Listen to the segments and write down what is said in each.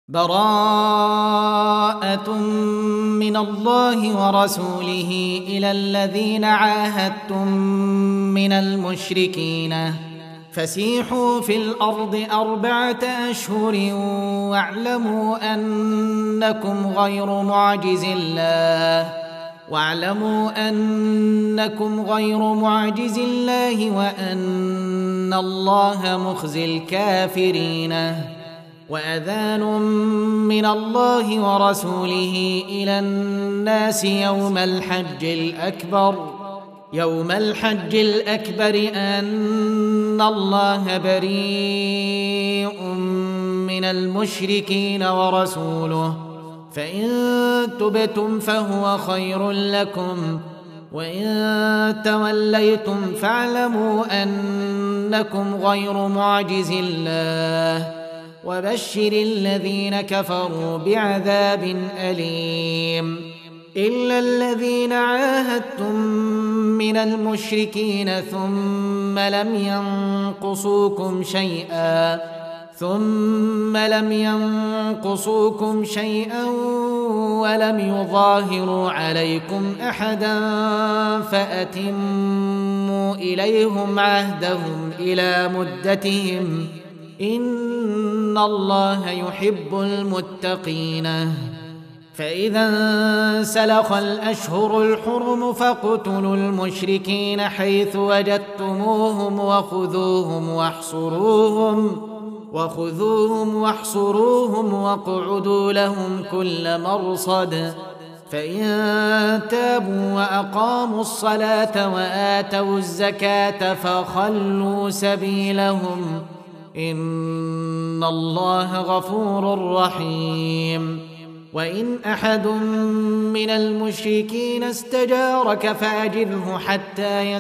براءة من الله ورسوله إلى الذين عاهدتم من المشركين فسيحوا في الأرض 4 أشهر واعلموا أنكم غير معجز الله وأن الله مخزي الكافرين. وأذان من الله ورسوله إلى الناس يوم الحج الأكبر أن الله بريء من المشركين ورسوله فإن تبتم فهو خير لكم وإن توليتم فاعلموا أنكم غير معجز الله وبشر الذين كفروا بعذاب أليم. إلا الذين عاهدتم من المشركين ثم لم ينقصوكم شيئا ولم يظاهروا عليكم أحدا فأتموا إليهم عهدهم إلى مدتهم إن الله يحب المتقين. فإذا انسلخ الأشهر الحرم فاقتلوا المشركين حيث وجدتموهم وخذوهم واحصروهم واقعدوا لهم كل مرصد فإن تابوا وأقاموا الصلاة وآتوا الزكاة فخلوا سبيلهم إن الله غفور رحيم. وإن أحد من المشركين استجارك فأجره حتى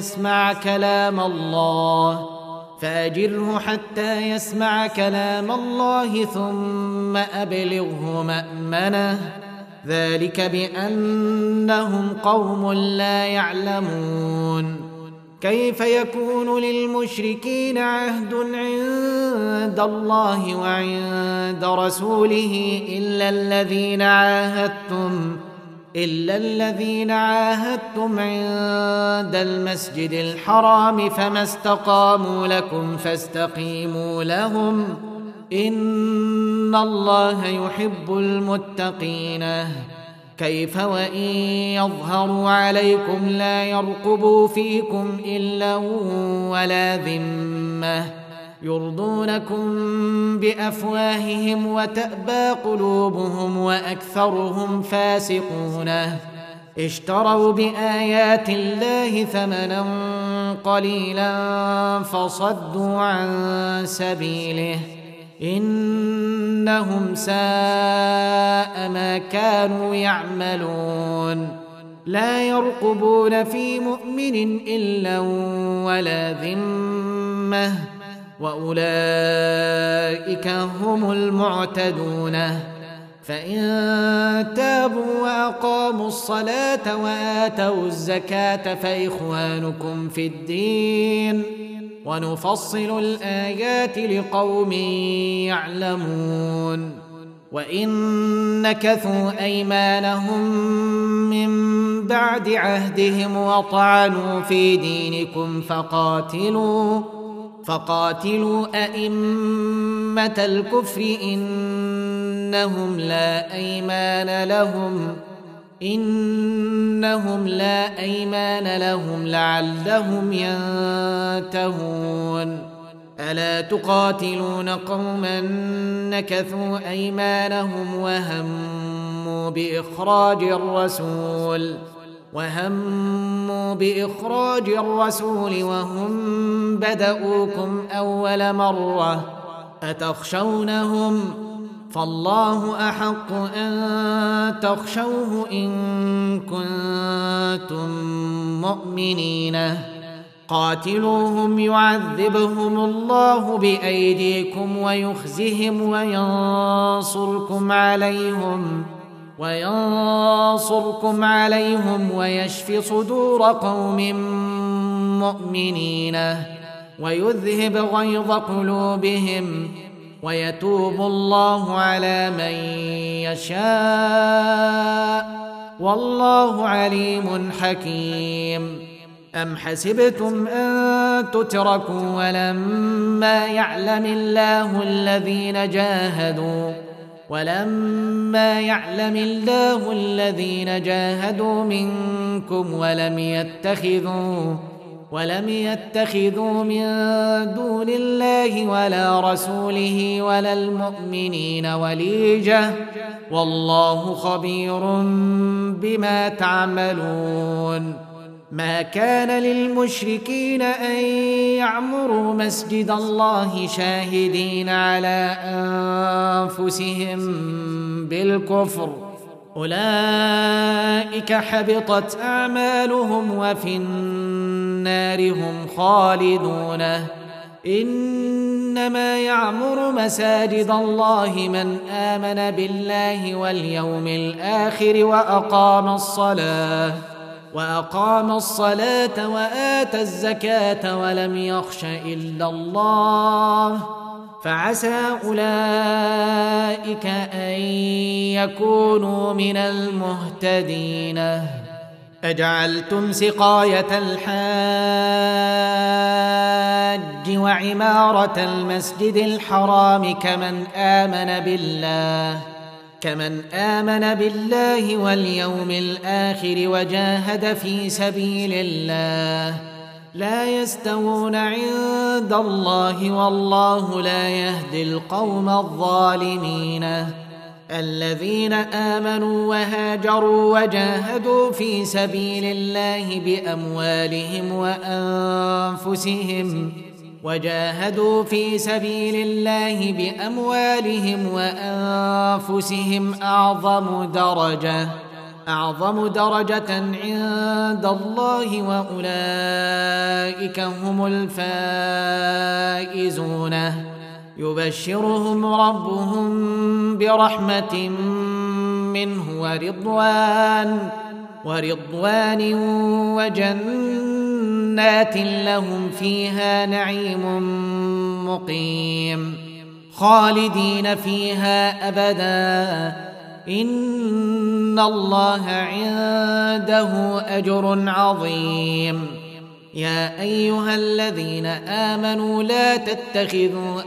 يسمع كلام الله ثم أبلغه مأمنه ذلك بأنهم قوم لا يعلمون. كيف يكون للمشركين عهد عند الله وعند رسوله إلا الذين عاهدتم عند المسجد الحرام فما استقاموا لكم فاستقيموا لهم إن الله يحب المتقين. كيف وإن يظهروا عليكم لا يرقبوا فيكم إلا ولا ذمة يرضونكم بأفواههم وتأبى قلوبهم وأكثرهم فاسقون. اشتروا بآيات الله ثمنا قليلا فصدوا عن سبيله إنهم ساء ما كانوا يعملون. لا يرقبون في مؤمن إلا ولا ذمة وأولئك هم المعتدون. فإن تابوا وأقاموا الصلاة وآتوا الزكاة فإخوانكم في الدين ونفصل الآيات لقوم يعلمون. وإن نكثوا أيمانهم من بعد عهدهم وطعنوا في دينكم فقاتلوا أئمة الكفر إنهم لا أيمان لهم لعلهم ينتهون. ألا تقاتلون قوما نكثوا أيمانهم وهموا بإخراج الرسول وهم بدؤوكم أول مرة أتخشونهم فالله أحق أن تخشوه إن كنتم مؤمنين. قاتلوهم يعذبهم الله بأيديكم ويخزهم وينصركم عليهم ويشف صدور قوم مؤمنين ويذهب غيظ قلوبهم ويتوب الله على من يشاء والله عليم حكيم. أم حسبتم أن تتركوا ولما يعلم الله الذين جاهدوا منكم ولم يتخذوا من دون الله ولا رسوله ولا المؤمنين وليجة والله خبير بما تعملون. ما كان للمشركين أن يعمروا مسجد الله شاهدين على أنفسهم بالكفر أولئك حبطت أعمالهم وفي النار هم خالدون. إنما يعمر مساجد الله من آمن بالله واليوم الآخر وأقام الصلاة وآتى الزكاة ولم يخش إلا الله فعسى أولئك أن يكونوا من المهتدين. أجعلتم سقاية الحاج وعمارة المسجد الحرام كمن آمن بالله واليوم الآخر وجاهد في سبيل الله لا يستوون عند الله والله لا يهدي القوم الظالمين. الذين آمنوا وهاجروا وجاهدوا في سبيل الله بأموالهم وأنفسهم أعظم درجة عند الله وأولئك هم الفائزون. يبشرهم ربهم برحمة منه ورضوان وجنات لهم فيها نعيم مقيم خالدين فيها أبدا إن الله عنده أجر عظيم. يا أيها الذين آمنوا لا تتخذوا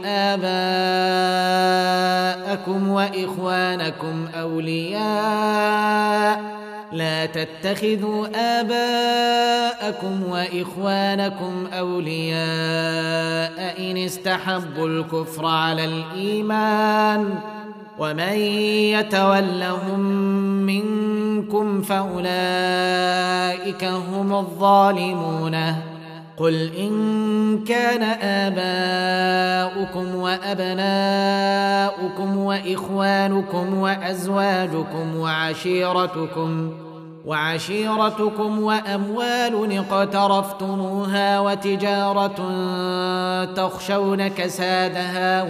آباءكم وإخوانكم أولياء إن استحبوا الكفر على الإيمان ومن يتولهم منكم فأولئك هم الظالمون. قل إن كان آباؤكم وأبناؤكم وإخوانكم وأزواجكم وعشيرتكم وأموال اقترفتموها وتجارة تخشون كسادها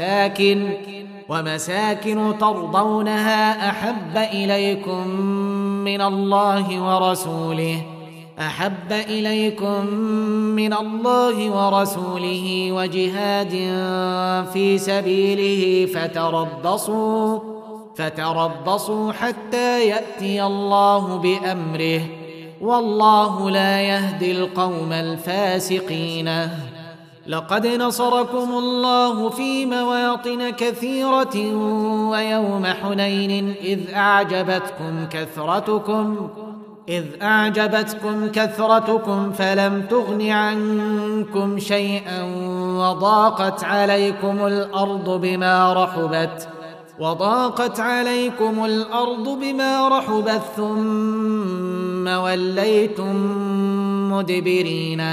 ومساكن ترضونها أحب إليكم من الله ورسوله وجهاد في سبيله فتربصوا حتى يأتي الله بأمره والله لا يهدي القوم الفاسقين. لقد نصركم الله في مواطن كثيرة ويوم حنين إذ أعجبتكم كثرتكم فلم تغن عنكم شيئا وضاقت عليكم الأرض بما رحبت ثم وليتم مدبرين.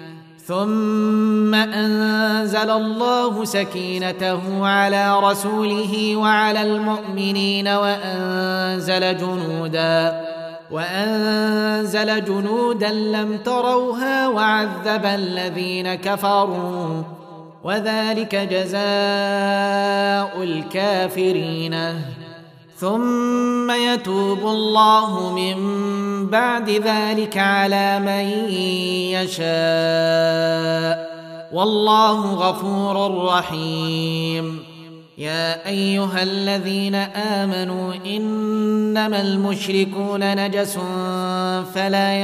ثم أنزل الله سكينته على رسوله وعلى المؤمنين وأنزل جنودا لم تروها وعذب الذين كفروا وذلك جزاء الكافرين. ثم يتوب الله من بعد ذلك على من يشاء والله غفور رحيم. يا أيها الذين آمنوا إنما المشركون نجس فلا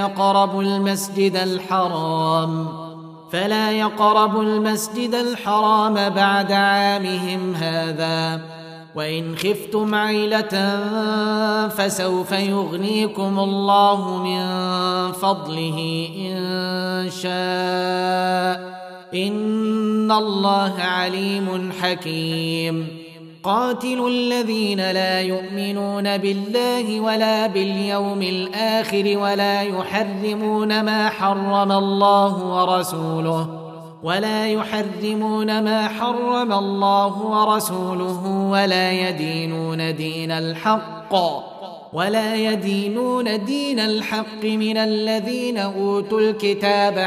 يقربوا المسجد الحرام بعد عامهم هذا وإن خفتم عيلة فسوف يغنيكم الله من فضله إن شاء إن الله عليم حكيم قاتلوا الذين لا يؤمنون بالله ولا باليوم الآخر ولا يحرمون ما حرم الله ورسوله ولا يدينون دين الحق من الذين أوتوا الكتاب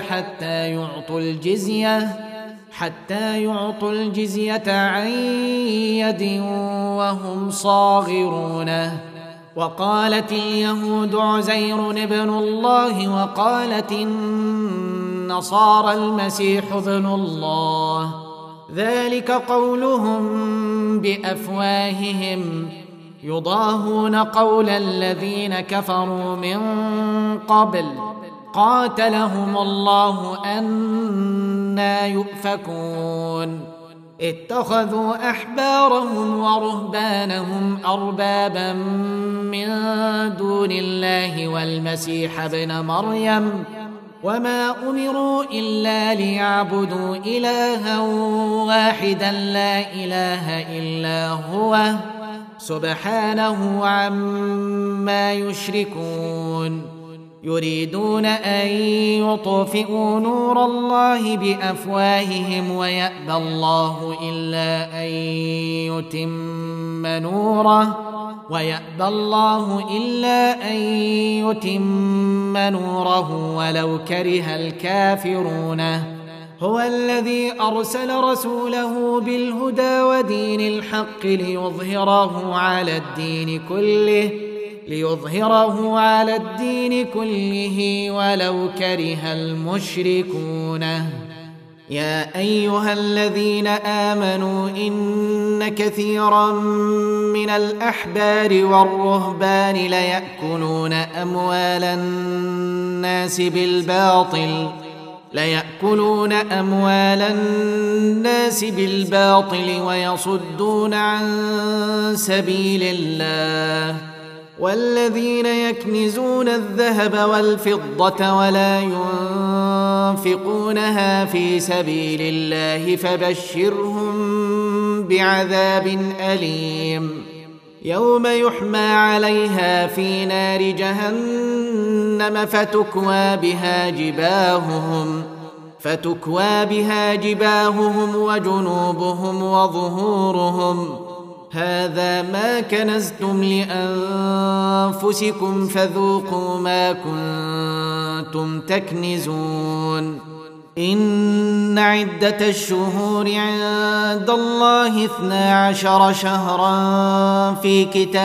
حتى يعطوا الجزية عن يد وهم صاغرون وقالت اليهود عزير ابن الله وقالت النصارى المسيح ابن الله ذلك قولهم بأفواههم يضاهون قول الذين كفروا من قبل قاتلهم الله أنى يؤفكون اتخذوا أحبارهم ورهبانهم أربابا من دون الله والمسيح ابن مريم وما أمروا إلا ليعبدوا إلها واحدا لا إله إلا هو سبحانه عما يشركون يريدون أن يطفئوا نور الله بأفواههم ويأبى الله إلا أن يتم نوره ولو كره الكافرون هو الذي أرسل رسوله بالهدى ودين الحق ليظهره على الدين كله ولو كره المشركون يا أيها الذين آمنوا إن كثيرا من الأحبار والرهبان ليأكلون أموال الناس بالباطل ويصدون عن سبيل الله والذين يكنزون الذهب والفضة ولا ينفقونها في سبيل الله فبشرهم بعذاب أليم يوم يحمى عليها في نار جهنم فتكوى بها جباههم وجنوبهم وظهورهم هذا ما كنزتم لأنفسكم فذوقوا ما كنتم تكنزون إن عدة الشهور عند الله 12 شهرا في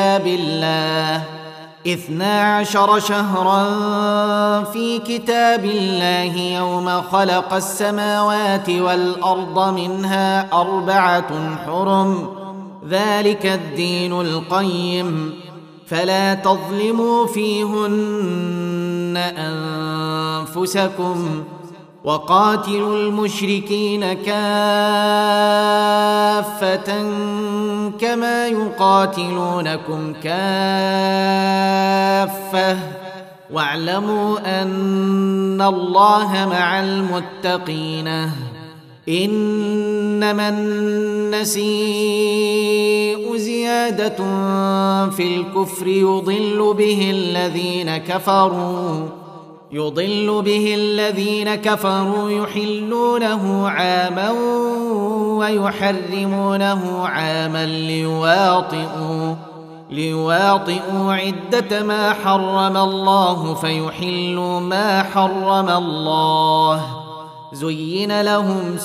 كتاب الله يوم خلق السماوات والأرض منها 4 حرم ذلك الدين القيم فلا تظلموا فيهن أنفسكم وقاتلوا المشركين كافة كما يقاتلونكم كافة واعلموا أن الله مع المتقين إنما النسيء زيادة في الكفر يضل به الذين كفروا يحلونه عاما ويحرمونه عاما ليواطئوا عدة ما حرم الله فيحلوا ما حرم الله زين لهم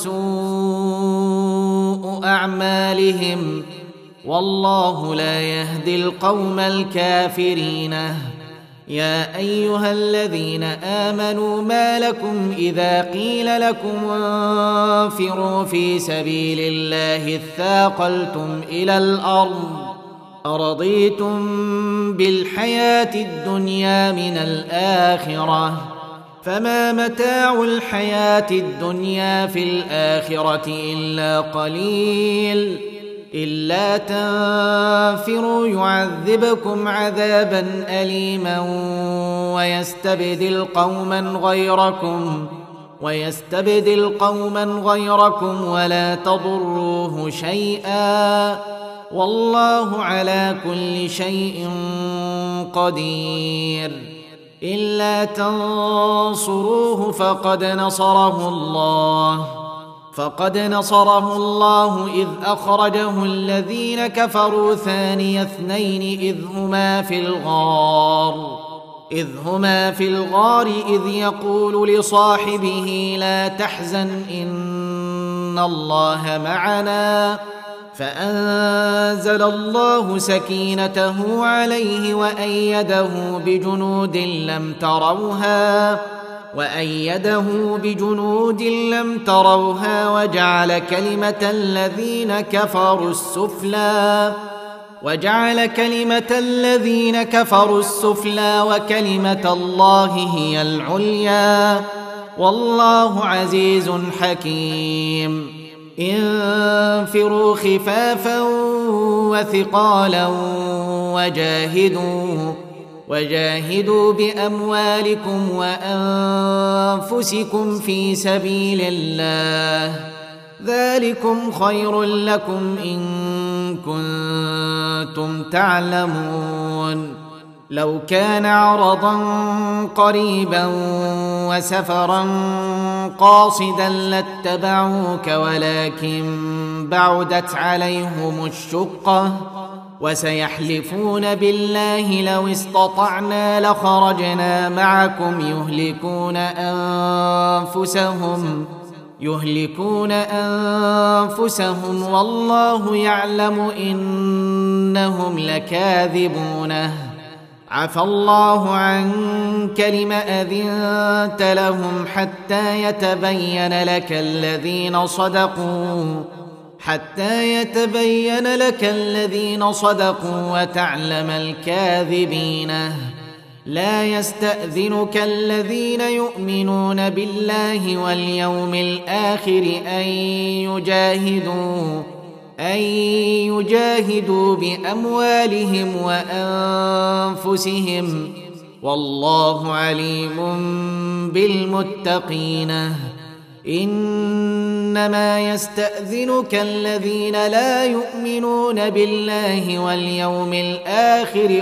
سوء أعمالهم والله لا يهدي القوم الكافرين يا أيها الذين آمنوا ما لكم إذا قيل لكم انفروا في سبيل الله اثاقلتم إلى الأرض أرضيتم بالحياة الدنيا من الآخرة فما متاع الحياة الدنيا في الآخرة إلا قليل إلا تنفروا يعذبكم عذابا أليما ويستبدل قوما غيركم ولا تضروه شيئا والله على كل شيء قدير إلا تنصروه فقد نصره الله إذ أخرجه الذين كفروا ثاني اثنين إذ هما في الغار إذ يقول لصاحبه لا تحزن إن الله معنا فأنزل الله سكينته عليه وأيده بجنود لم تروها وجعل كلمة الذين كفروا السفلى وكلمة الله هي العليا والله عزيز حكيم انفروا خفافا وثقالا وجاهدوا بأموالكم وأنفسكم في سبيل الله ذلكم خير لكم إن كنتم تعلمون لو كان عرضا قريبا وسفرا قاصدا لاتبعوك ولكن بعدت عليهم الشقة وسيحلفون بالله لو استطعنا لخرجنا معكم يهلكون أنفسهم والله يعلم إنهم لكاذبون عفى الله عنك لم أذنت لهم حتى يتبين لك الذين صدقوا وتعلم الكاذبين لا يستأذنك الذين يؤمنون بالله واليوم الآخر أن يجاهدوا بأموالهم وأنفسهم والله عليم بالمتقين إنما يستأذنك الذين لا يؤمنون بالله واليوم الآخر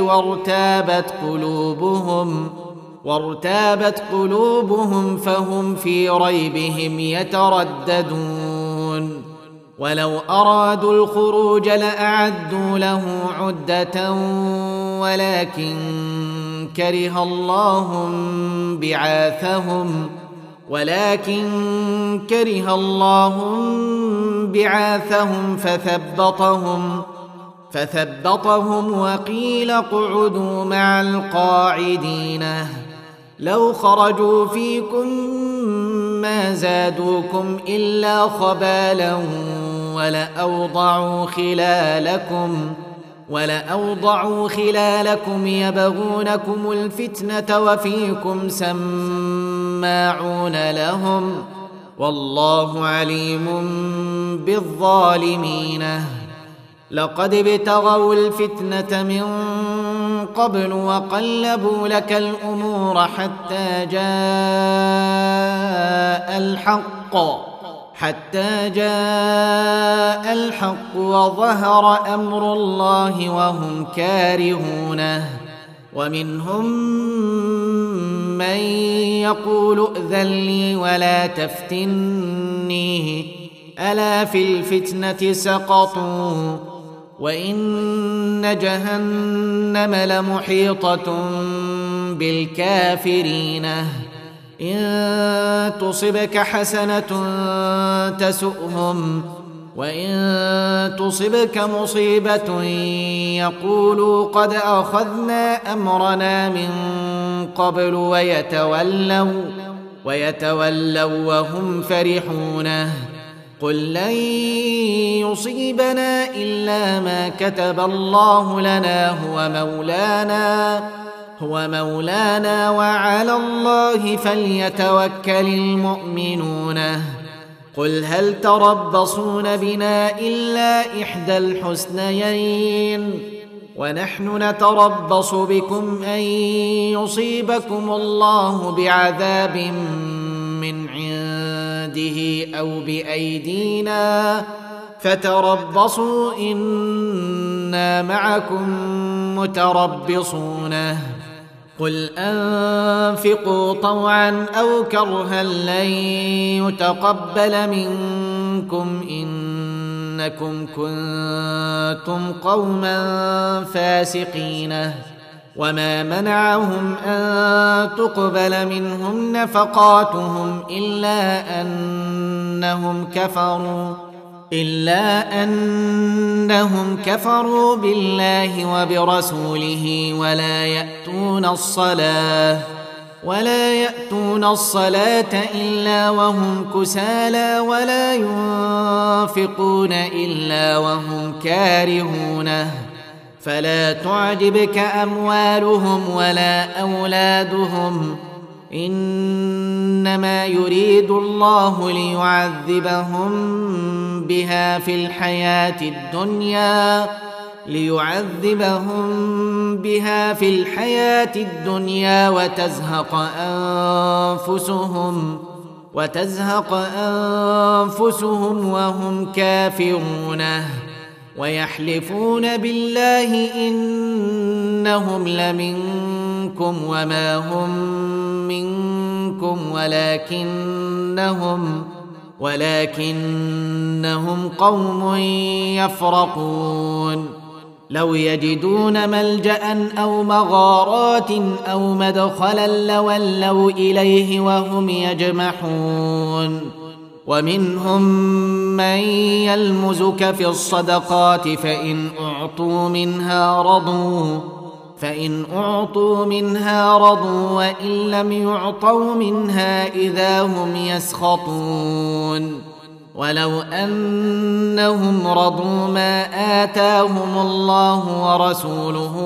وارتابت قلوبهم فهم في ريبهم يترددون ولو أرادوا الخروج لأعدوا له عدة ولكن كره الله بعاثهم فثبطهم وقيل اقعدوا مع القاعدين لو خرجوا فيكم ما زادوكم إلا خبالا ولأوضعوا خلالكم يبغونكم الفتنة وفيكم سماعون لهم والله عليم بالظالمين لقد ابتغوا الفتنة من قبل وقلبوا لك الأمور حتى جاء الحق وظهر أمر الله وهم كارهونه ومنهم من يقول ائذن لي ولا تفتني ألا في الفتنة سقطوا وإن جهنم لمحيطة بالكافرين إن تصبك حسنة تسؤهم وإن تصبك مصيبة يقولوا قد أخذنا أمرنا من قبل ويتولوا وهم فرحون. قل لن يصيبنا إلا ما كتب الله لنا هو مولانا وعلى الله فليتوكل المؤمنون. قل هل تربصون بنا إلا إحدى الحسنيين ونحن نتربص بكم أن يصيبكم الله بعذاب من عنده أو بأيدينا فتربصوا إنا معكم متربصون. قل أنفقوا طوعا أو كرها لن يتقبل منكم إنكم كنتم قوما فاسقين. وما منعهم أن تقبل منهم نفقاتهم إلا أنهم كفروا بالله وبرسوله ولا يأتون الصلاة إلا وهم كسالى ولا ينفقون إلا وهم كارهون. فلا تعجبك أموالهم ولا أولادهم إنما يريد الله ليعذبهم بها في الحياة الدنيا وتزهق أنفسهم وهم كافرون. ويحلفون بالله إنهم لمنكم وما هم منكم ولكنهم قوم يفرقون. لو يجدون ملجأ أو مغارات أو مدخلا لولوا إليه وهم يجمحون. ومنهم من يلمزك في الصدقات فإن أعطوا منها رضوا وإن لم يعطوا منها إذا هم يسخطون. ولو أنهم رضوا ما آتاهم الله ورسوله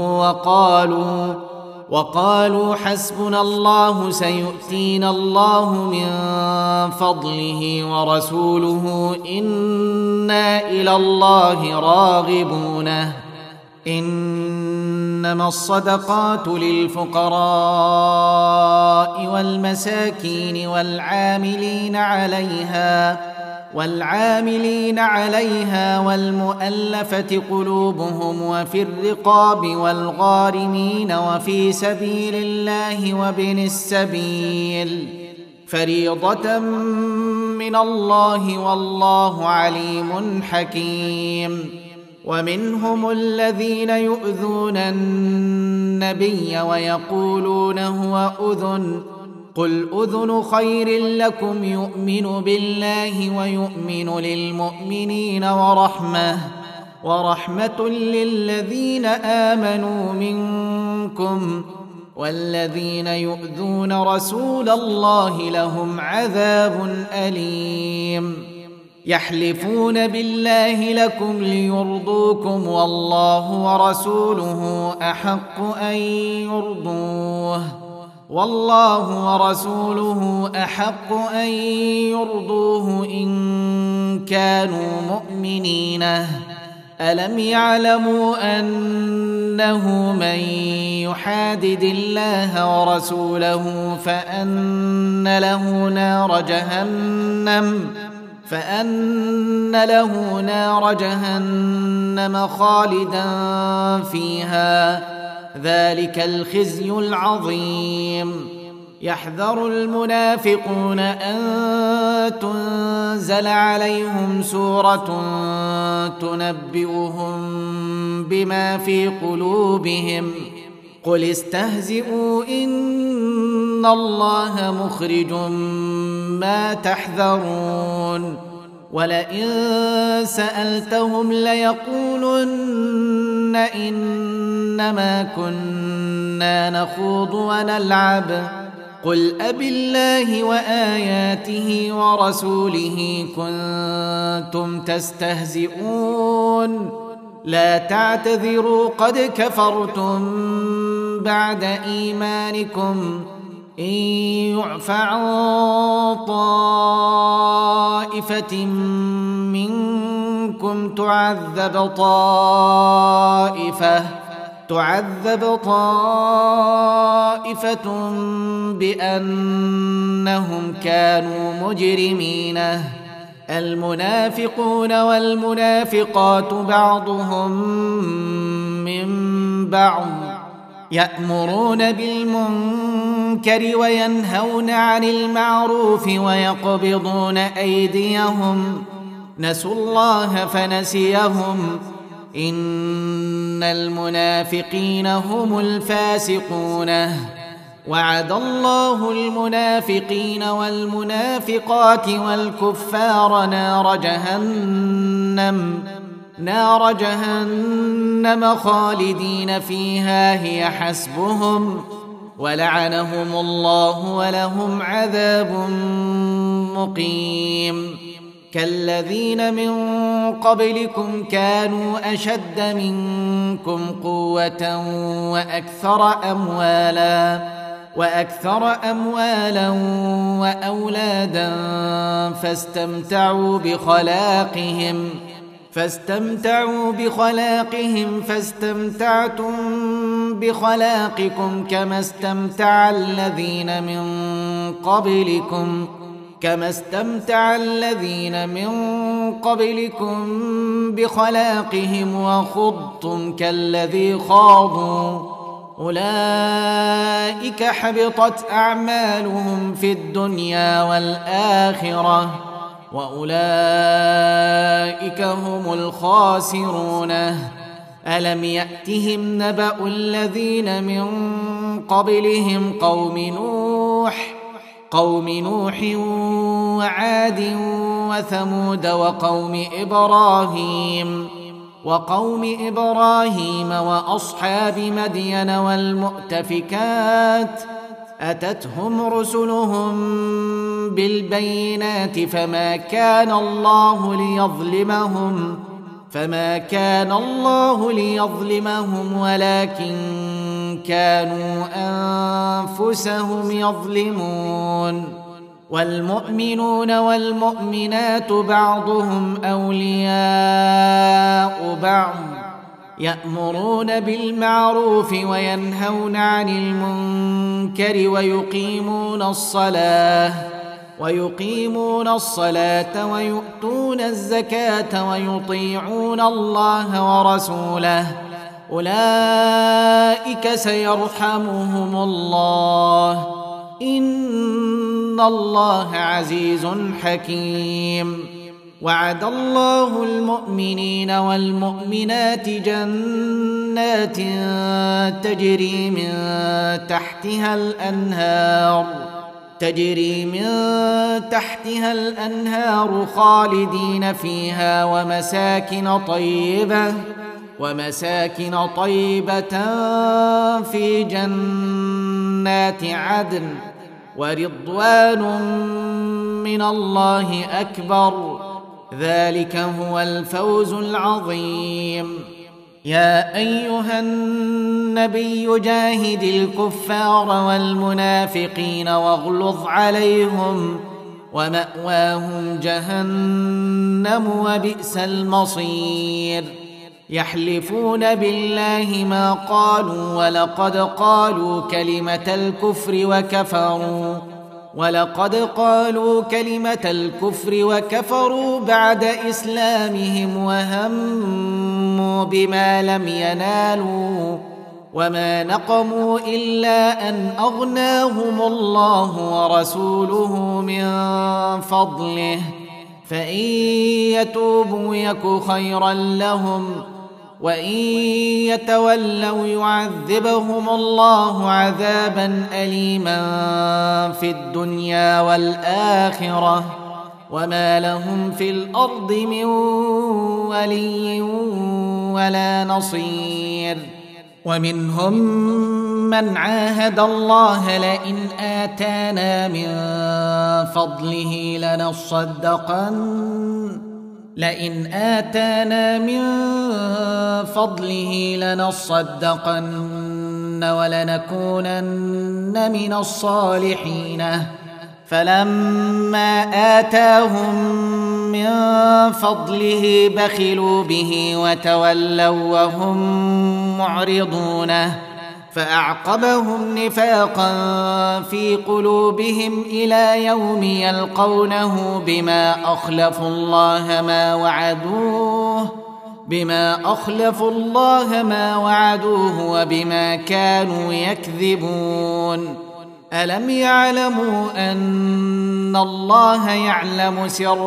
وقالوا حسبنا الله سيؤتينا الله من فضله ورسوله إنا إلى الله راغبون. إنما الصدقات للفقراء والمساكين والعاملين عليها والمؤلفة قلوبهم وفي الرقاب والغارمين وفي سبيل الله وابن السبيل فريضة من الله والله عليم حكيم. ومنهم الذين يؤذون النبي ويقولون هو أذن قل أذن خير لكم يؤمن بالله ويؤمن للمؤمنين ورحمة للذين آمنوا منكم والذين يؤذون رسول الله لهم عذاب أليم. يحلفون بالله لكم ليرضوكم والله ورسوله أحق أن يرضوه إن كانوا مؤمنين. ألم يعلموا أنه من يحادد الله ورسوله فأن له نار جهنم خالدا فيها ذلك الخزي العظيم. يحذر المنافقون أن تنزل عليهم سورة تنبئهم بما في قلوبهم قل استهزئوا إن الله مخرج ما تحذرون. ولئن سألتهم ليقولن إنما كنا نخوض ونلعب قل أبالله وآياته ورسوله كنتم تستهزئون لا تعتذروا قد كفرتم بعد إيمانكم إن يعف عن طائفة منكم تعذب طائفة بأنهم كانوا مجرمين المنافقون والمنافقات بعضهم من بعض يأمرون بالمنكر وينهون عن المعروف ويقبضون أيديهم نسوا الله فنسيهم إن المنافقين هم الفاسقون وعد الله المنافقين والمنافقات والكفار نار جهنم خالدين فيها هي حسبهم ولعنهم الله ولهم عذاب مقيم كالذين من قبلكم كانوا أشد منكم قوة وأكثر أموالا وأولادا فاستمتعوا بخلاقهم فاستمتعتم بخلاقكم كما استمتع الذين من قبلكم بخلاقهم وخضتم كالذي خاضوا أولئك حبطت أعمالهم في الدنيا والآخرة وأولئك هم الخاسرون ألم يأتهم نبأ الذين من قبلهم قوم نوح وعاد وثمود وقوم إبراهيم وأصحاب مدين والمؤتفكات أتتهم رسلهم بالبينات فما كان الله ليظلمهم ولكن كانوا أنفسهم يظلمون والمؤمنون والمؤمنات بعضهم أولياء بعض يأمرون بالمعروف وينهون عن المنكر ويقيمون الصلاة ويؤتون الزكاة ويطيعون الله ورسوله أولئك سيرحمهم الله إن الله عزيز حكيم وعد الله المؤمنين والمؤمنات جنات تجري من تحتها الأنهار خالدين فيها ومساكن طيبة في جنات عدن ورضوان من الله أكبر ذلك هو الفوز العظيم يا أيها النبي جاهد الكفار والمنافقين واغلظ عليهم ومأواهم جهنم وبئس المصير يحلفون بالله ما قالوا ولقد قالوا كلمة الكفر وكفروا بعد إسلامهم وهموا بما لم ينالوا وما نقموا إلا أن أغناهم الله ورسوله من فضله فإن يتوبوا يك خيرا لهم وإن يتولوا يعذبهم الله عذابا أليما في الدنيا والآخرة وما لهم في الأرض من ولي ولا نصير. ومنهم من عاهد الله لئن آتانا من فضله لنصدقن ولنكونن من الصالحين. فلما آتاهم من فضله بخلوا به وتولوا وهم معرضون، فأعقبهم نفاقا في قلوبهم إلى يوم يلقونه بما أخلفوا الله ما وعدوه وبما كانوا يكذبون. ألم يعلموا أن الله يعلم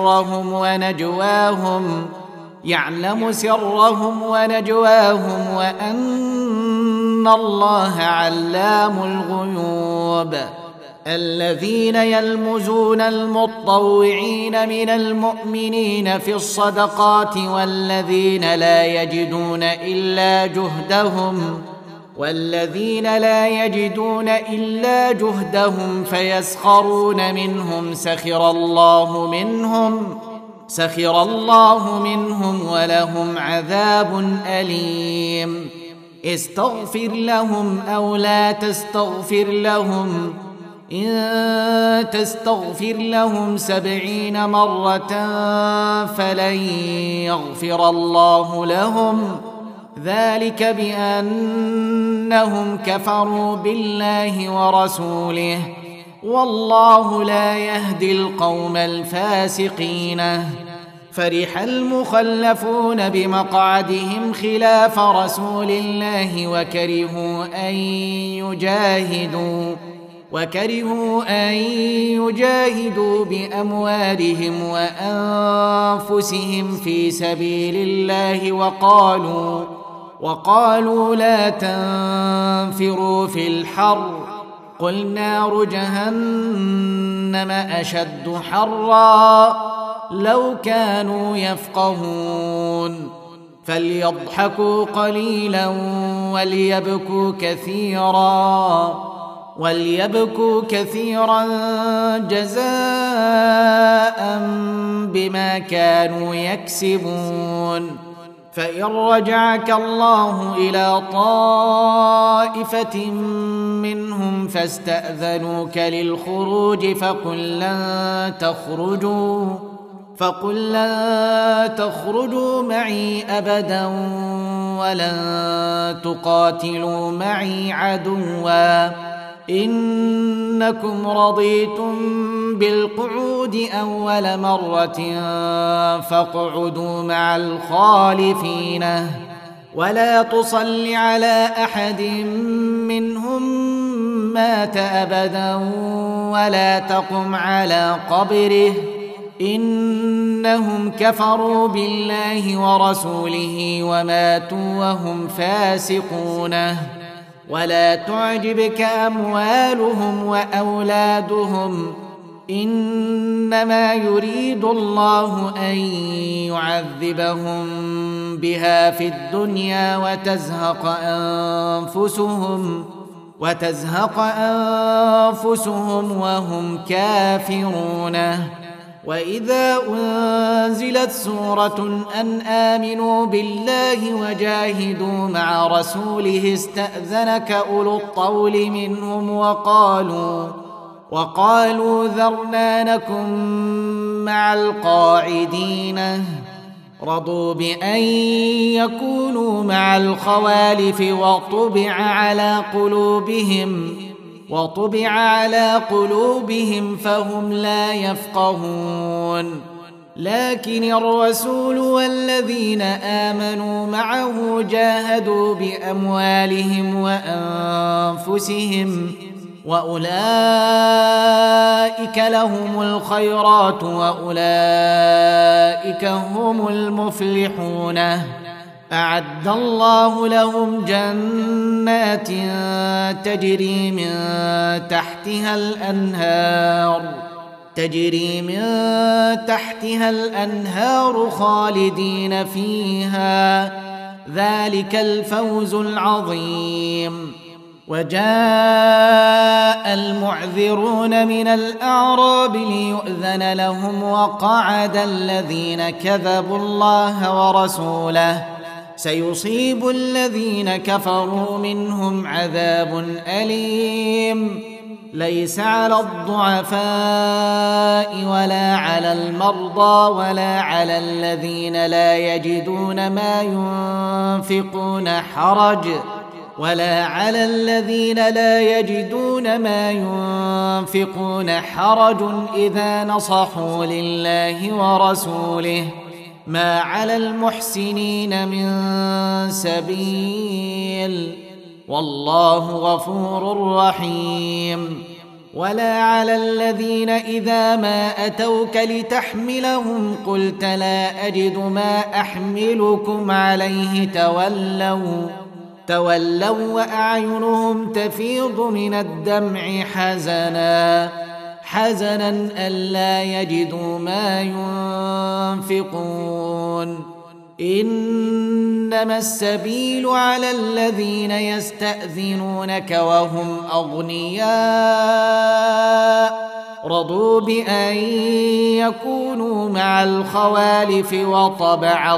سرهم ونجواهم وأن الله علام الغيوب. الذين يلمزون المطوعين من المؤمنين في الصدقات والذين لا يجدون إلا جهدهم فيسخرون منهم سخر الله منهم ولهم عذاب أليم. استغفر لهم أو لا تستغفر لهم، إن تستغفر لهم 70 مرة فلن يغفر الله لهم، ذلك بأنهم كفروا بالله ورسوله، والله لا يهدي القوم الفاسقين. فرح المخلفون بمقعدهم خلاف رسول الله وكرهوا أن يجاهدوا بأموالهم وأنفسهم في سبيل الله وقالوا لا تنفروا في الحر، قل نار جهنم أشد حرا لو كانوا يفقهون. فليضحكوا قليلا وليبكوا كثيرا جزاء بما كانوا يكسبون. فإن رجعك الله إلى طائفة منهم فاستأذنوك للخروج فقل لن تخرجوا معي أبدا ولن تقاتلوا معي عدوا، إنكم رضيتم بالقعود أول مرة فاقعدوا مع الخالفين، ولا تصل على أحد منهم مات أبدا ولا تقم على قبره، إنهم كفروا بالله ورسوله وماتوا وهم فاسقون. ولا تعجبك أموالهم وأولادهم، إنما يريد الله أن يعذبهم بها في الدنيا وتزهق أنفسهم وهم كافرون. وإذا أنزلت سورة أن آمنوا بالله وجاهدوا مع رسوله استأذنك أولو الطول منهم وقالوا ذرنا نكن مع القاعدين، رضوا بأن يكونوا مع الخوالف وطبع على قلوبهم فهم لا يفقهون. لكن الرسول والذين آمنوا معه جاهدوا بأموالهم وأنفسهم، وأولئك لهم الخيرات وأولئك هم المفلحون. أعد الله لهم جنات تجري من تحتها الأنهار تجري من تحتها الأنهار خالدين فيها، ذلك الفوز العظيم. وجاء المعذرون من الأعراب ليؤذن لهم، وقعد الذين كذبوا الله ورسوله، سيصيب الذين كفروا منهم عذاب أليم. ليس على الضعفاء ولا على المرضى ولا على الذين لا يجدون ما ينفقون حرج إذا نصحوا لله ورسوله، ما على المحسنين من سبيل، والله غفور رحيم. ولا على الذين إذا ما أتوك لتحملهم قلت لا أجد ما أحملكم عليه تولوا وأعينهم تفيض من الدمع حزنا ألا يجدوا ما ينفقون. إنما السبيل على الذين يستأذنونك وهم أغنياء، رضوا بأن يكونوا مع الخوالف وطبع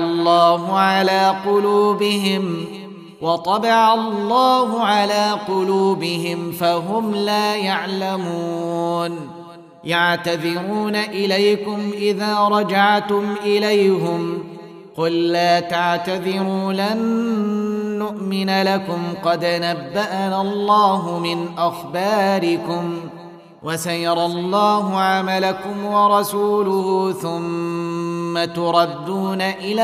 الله على قلوبهم فهم لا يعلمون. يعتذرون إليكم إذا رجعتم إليهم، قل لا تعتذروا لن نؤمن لكم قد نبأنا الله من أخباركم، وسيرى الله عملكم ورسوله ثم تردون إلى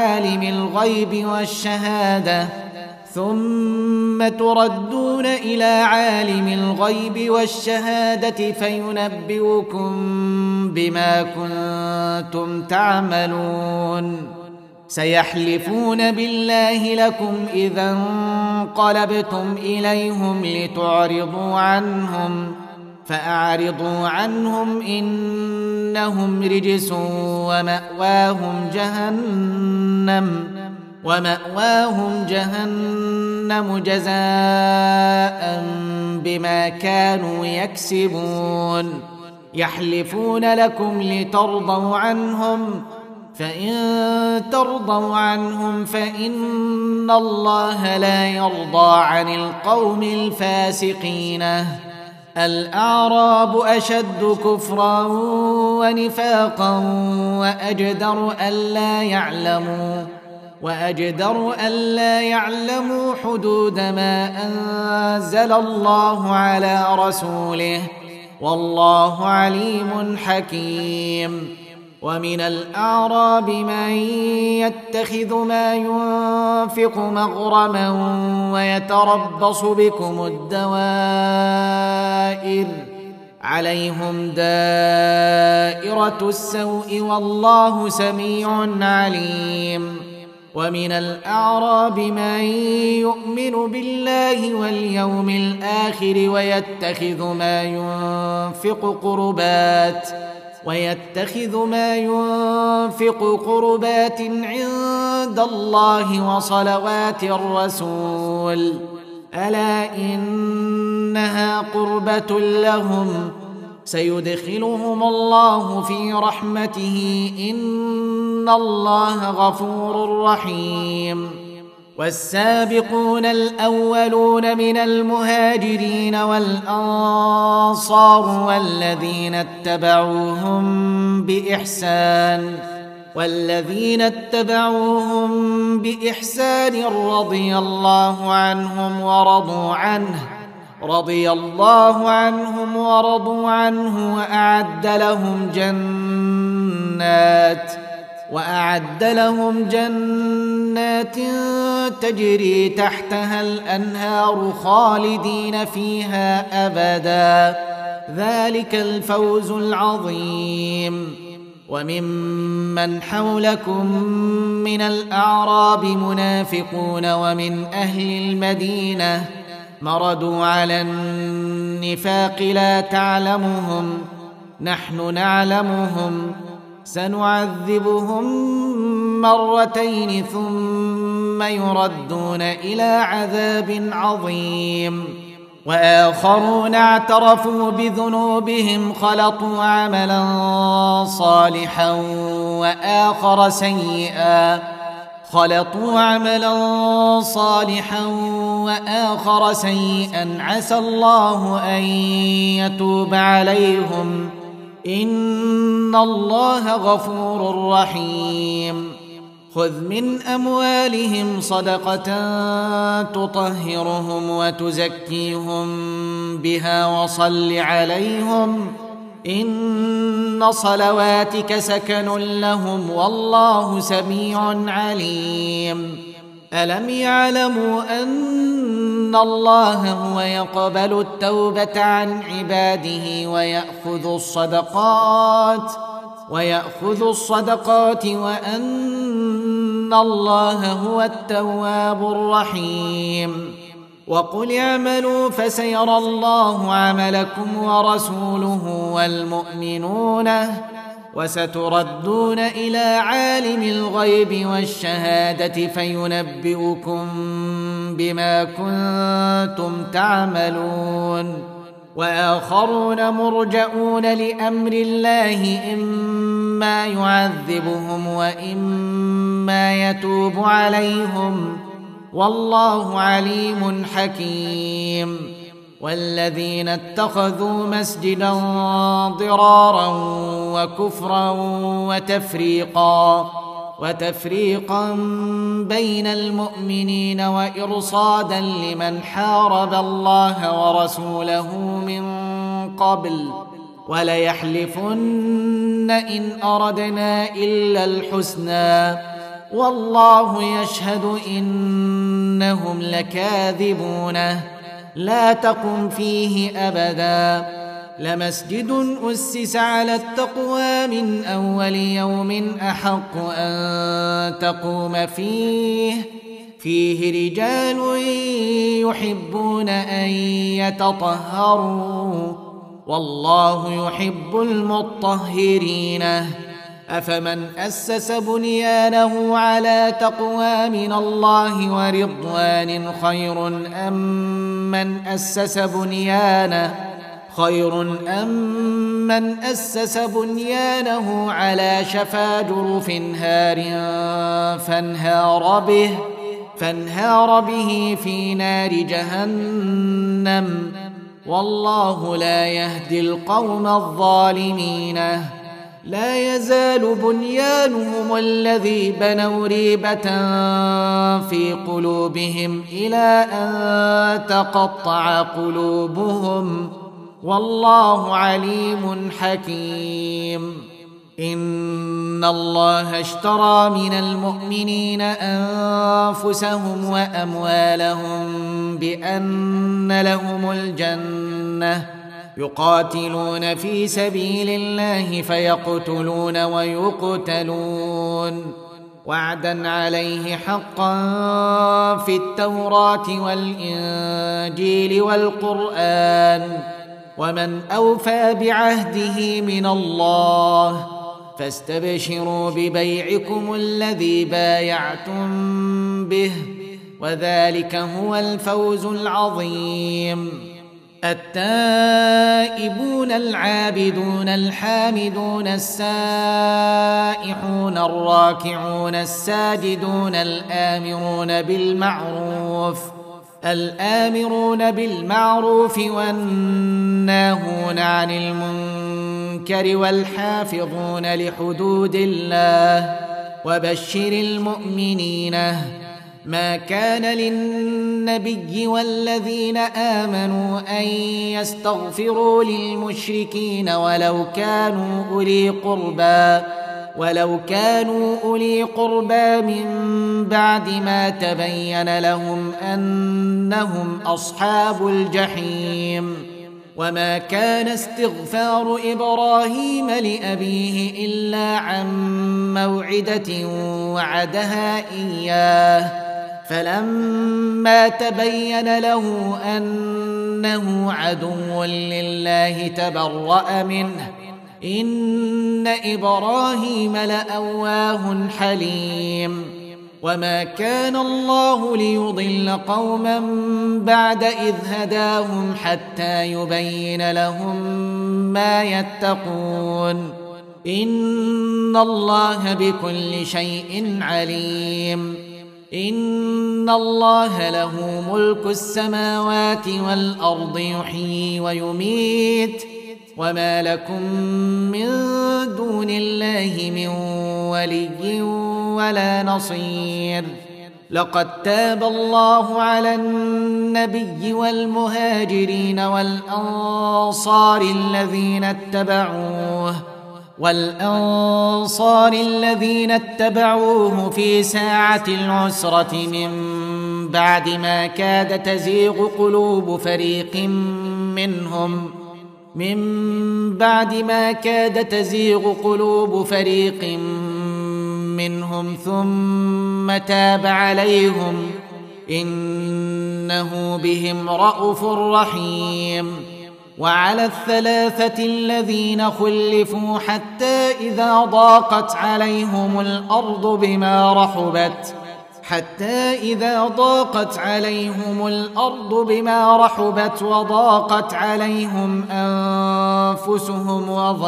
عالم الغيب والشهادة فينبئكم بما كنتم تعملون. سيحلفون بالله لكم إذا انقلبتم إليهم لتعرضوا عنهم، فأعرضوا عنهم إنهم رجس ومأواهم جهنم جزاء بما كانوا يكسبون. يحلفون لكم لترضوا عنهم، فإن ترضوا عنهم فإن الله لا يرضى عن القوم الفاسقين. الأعراب أشد كفرا ونفاقا وأجدر ألا يعلموا حدود ما أنزل الله على رسوله، والله عليم حكيم. ومن الأعراب من يتخذ ما ينفق مغرما ويتربص بكم الدوائر، عليهم دائرة السوء والله سميع عليم. ومن الأعراب من يؤمن بالله واليوم الآخر ويتخذ ما ينفق قربات عند الله وصلوات الرسول، ألا إنها قربة لهم، سيدخلهم الله في رحمته، إن الله غفور رحيم. والسابقون الأولون من المهاجرين والأنصار والذين اتبعوهم بإحسان رضي الله عنهم ورضوا عنه وأعد لهم جنات تجري تحتها الأنهار خالدين فيها أبدا، ذلك الفوز العظيم. وممن حولكم من الأعراب منافقون ومن أهل نحن نعلمهم سنعذبهم مرتين ثم يردون إلى عذاب عظيم وآخرون اعترفوا بذنوبهم خلطوا عملا صالحا وآخر سيئا عسى الله أن يتوب عليهم إن الله غفور رحيم خذ من أموالهم صدقة تطهرهم وتزكيهم بها وصل عليهم إن صلواتك سكن لهم والله سميع عليم ألم يعلموا أن الله هو يقبل التوبة عن عباده ويأخذ الصدقات وأن الله هو التواب الرحيم وقل اعملوا فسيرى الله عملكم ورسوله والمؤمنون وستردون إلى عالم الغيب والشهادة فينبئكم بما كنتم تعملون وآخرون مرجئون لأمر الله إما يعذبهم وإما يتوب عليهم والله عليم حكيم والذين اتخذوا مسجدا ضرارا وكفرا وتفريقا بين المؤمنين وإرصادا لمن حارب الله ورسوله من قبل وليحلفن إن أردنا إلا الحسنى والله يشهد إنهم لكاذبون لا تقم فيه أبدا لمسجد أسس على التقوى من أول يوم أحق أن تقوم فيه رجال يحبون أن يتطهروا والله يحب المطهرين أفمن أسس بنيانه على تقوى من الله ورضوان خير أم من أسس بنيانه على شفا جرف هار فانهار به في نار جهنم والله لا يهدي القوم الظالمين لا يزال بنيانهم الذي بنوا ريبة في قلوبهم إلى أن تقطع قلوبهم والله عليم حكيم إن الله اشترى من المؤمنين أنفسهم وأموالهم بأن لهم الجنة يقاتلون في سبيل الله فيقتلون ويقتلون وعدا عليه حقا في التوراة والإنجيل والقرآن ومن أوفى بعهده من الله فاستبشروا ببيعكم الذي بايعتم به وذلك هو الفوز العظيم التائبون العابدون الحامدون السائحون الراكعون الساجدون الآمرون بالمعروف والناهون عن المنكر والحافظون لحدود الله وبشر المؤمنين ما كان للنبي والذين آمنوا أن يستغفروا للمشركين ولو كانوا أولي قربى من بعد ما تبين لهم أنهم أصحاب الجحيم وما كان استغفار إبراهيم لأبيه إلا عن موعدة وعدها إياه فلما تبين له أنه عدو لله تبرأ منه إن إبراهيم لأواه حليم وما كان الله ليضل قوما بعد إذ هداهم حتى يبين لهم ما يتقون إن الله بكل شيء عليم إن الله له ملك السماوات والأرض يحيي ويميت وما لكم من دون الله من ولي ولا نصير لقد تاب الله على النبي والمهاجرين والأنصار الذين اتبعوه في ساعة العسرة من بعد ما كاد تزيغ قلوب فريق منهم ثم تاب عليهم إنه بهم رءوف رحيم وعلى الثلاثة الذين خلفوا حتى إذا ضاقت عليهم الأرض بما رحبت وضاقت عليهم أنفسهم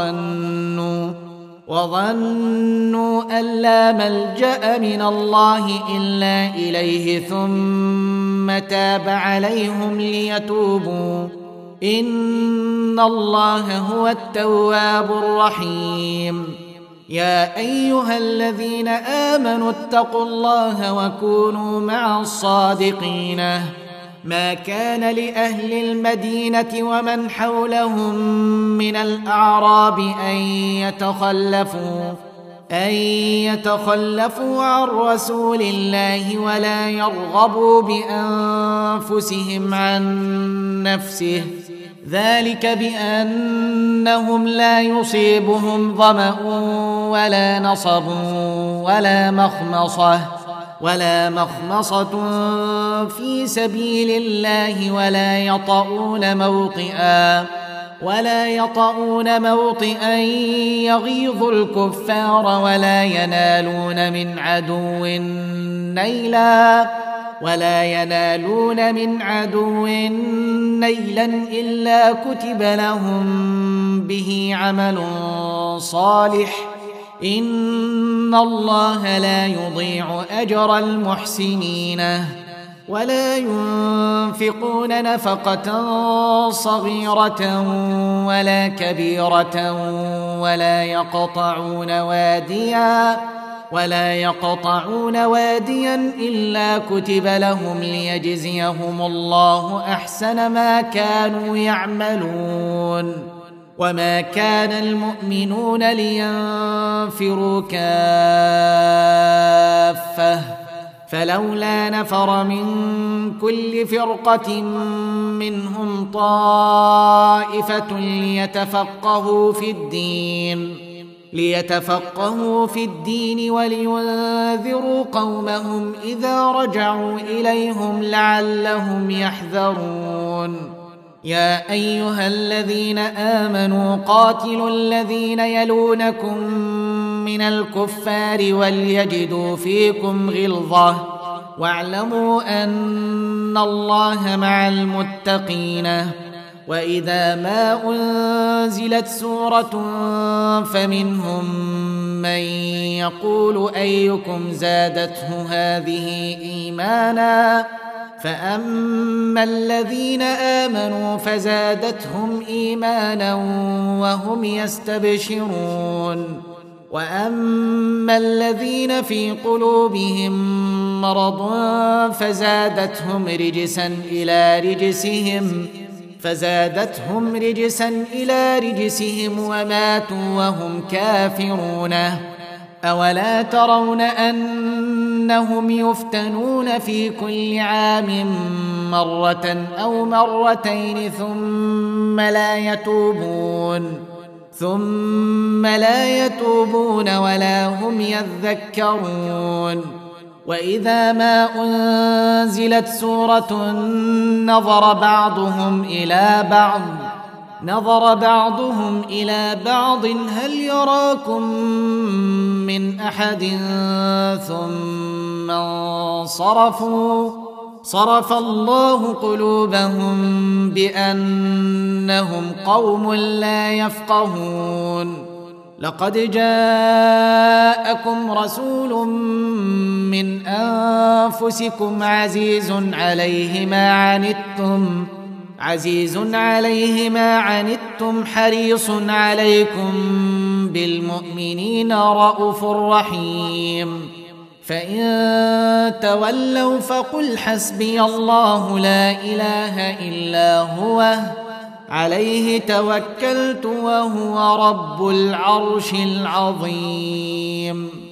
وظنوا أن لا ملجأ من الله إلا إليه ثم تاب عليهم ليتوبوا إن الله هو التواب الرحيم يا أيها الذين آمنوا اتقوا الله وكونوا مع الصادقين ما كان لأهل المدينة ومن حولهم من الأعراب أن يتخلفوا عن رسول الله ولا يرغبوا بأنفسهم عن نفسه ذلك بأنهم لا يصيبهم ظمأ ولا نصب ولا مخمصة في سبيل الله ولا يطؤون موطئا يغيظ الكفار ولا ينالون من عدو نيلا إلا كتب لهم به عمل صالح إن الله لا يضيع أجر المحسنين ولا ينفقون نفقة صغيرة ولا كبيرة ولا يقطعون واديا إلا كتب لهم ليجزيهم الله أحسن ما كانوا يعملون وما كان المؤمنون لينفروا كافة فلولا نفر من كل فرقة منهم طائفة ليتفقهوا في الدين ولينذروا قومهم إذا رجعوا إليهم لعلهم يحذرون يا أيها الذين آمنوا قاتلوا الذين يلونكم من الكفار وليجدوا فيكم غلظة واعلموا أن الله مع المتقين وإذا ما أنزلت سورة فمنهم من يقول أيكم زادته هذه إيمانا فأما الذين آمنوا فزادتهم إيمانا وهم يستبشرون وأما الذين في قلوبهم مرض فزادتهم رجسا إلى رجسهم وماتوا وهم كافرون أولا ترون أنهم يفتنون في كل عام مرة أو مرتين ثم لا يتوبون ولا هم يذكرون وإذا ما أنزلت سورة نظر بعضهم إلى بعض نظر بعضهم إلى بعض هل يراكم من أحد ثم انصرفوا صرف الله قلوبهم بأنهم قوم لا يفقهون لقد جاءكم رسول من أنفسكم عزيز عليه ما عنتم حريص عليكم بالمؤمنين رءوف رحيم فإن تولوا فقل حسبي الله لا إله إلا هو عليه توكلت وهو رب العرش العظيم